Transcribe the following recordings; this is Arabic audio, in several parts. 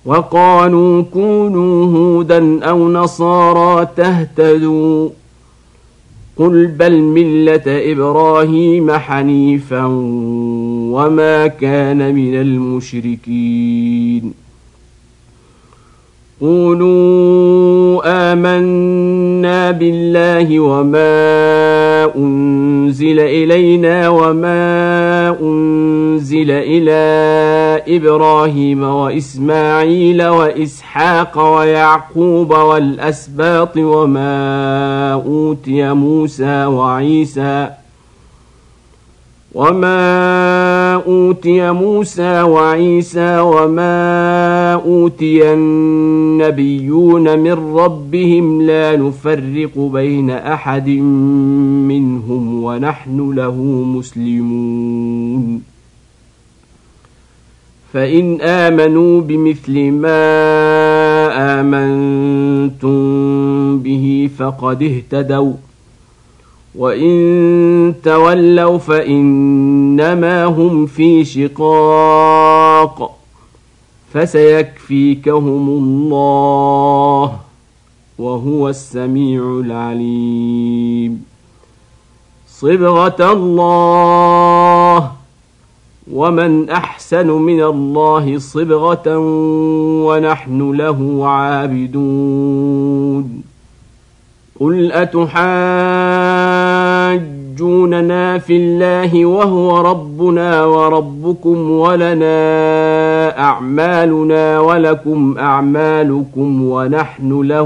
وقالوا كونوا هودا أو نصارى تهتدوا قل بل ملة إبراهيم حنيفا وما كان من المشركين قولوا آمنا بالله وما أنزل إلينا وما أنزل إلى إبراهيم وإسماعيل وإسحاق ويعقوب والأسباط وما أوتي موسى وعيسى وما أوتي النبيون من ربهم لا نفرق بين أحد منهم ونحن له مسلمون فإن آمنوا بمثل ما آمنتم به فقد اهتدوا وإن تولوا فإنما هم في شقاق فسيكفيكهم الله وهو السميع العليم صبغة الله ومن أحسن من الله صبغة ونحن له عابدون قل أتحاجوننا في الله وهو ربنا وربكم ولنا أعمالنا ولكم أعمالكم ونحن له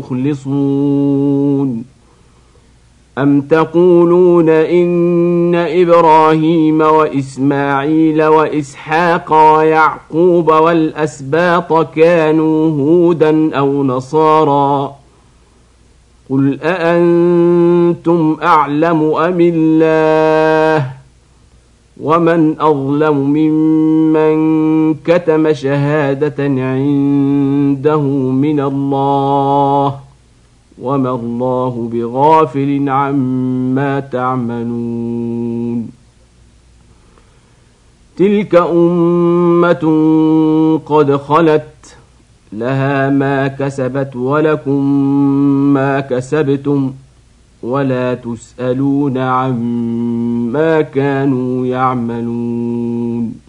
مخلصون أم تقولون إن إبراهيم وإسماعيل وإسحاق ويعقوب والأسباط كانوا هودا أو نصارى قل أأنتم أعلم أم الله ومن أظلم ممن كتم شهادة عنده من الله وما الله بغافل عما تعملون تلك أمة قد خلت لها ما كسبت ولكم ما كسبتم ولا تسألون عما كانوا يعملون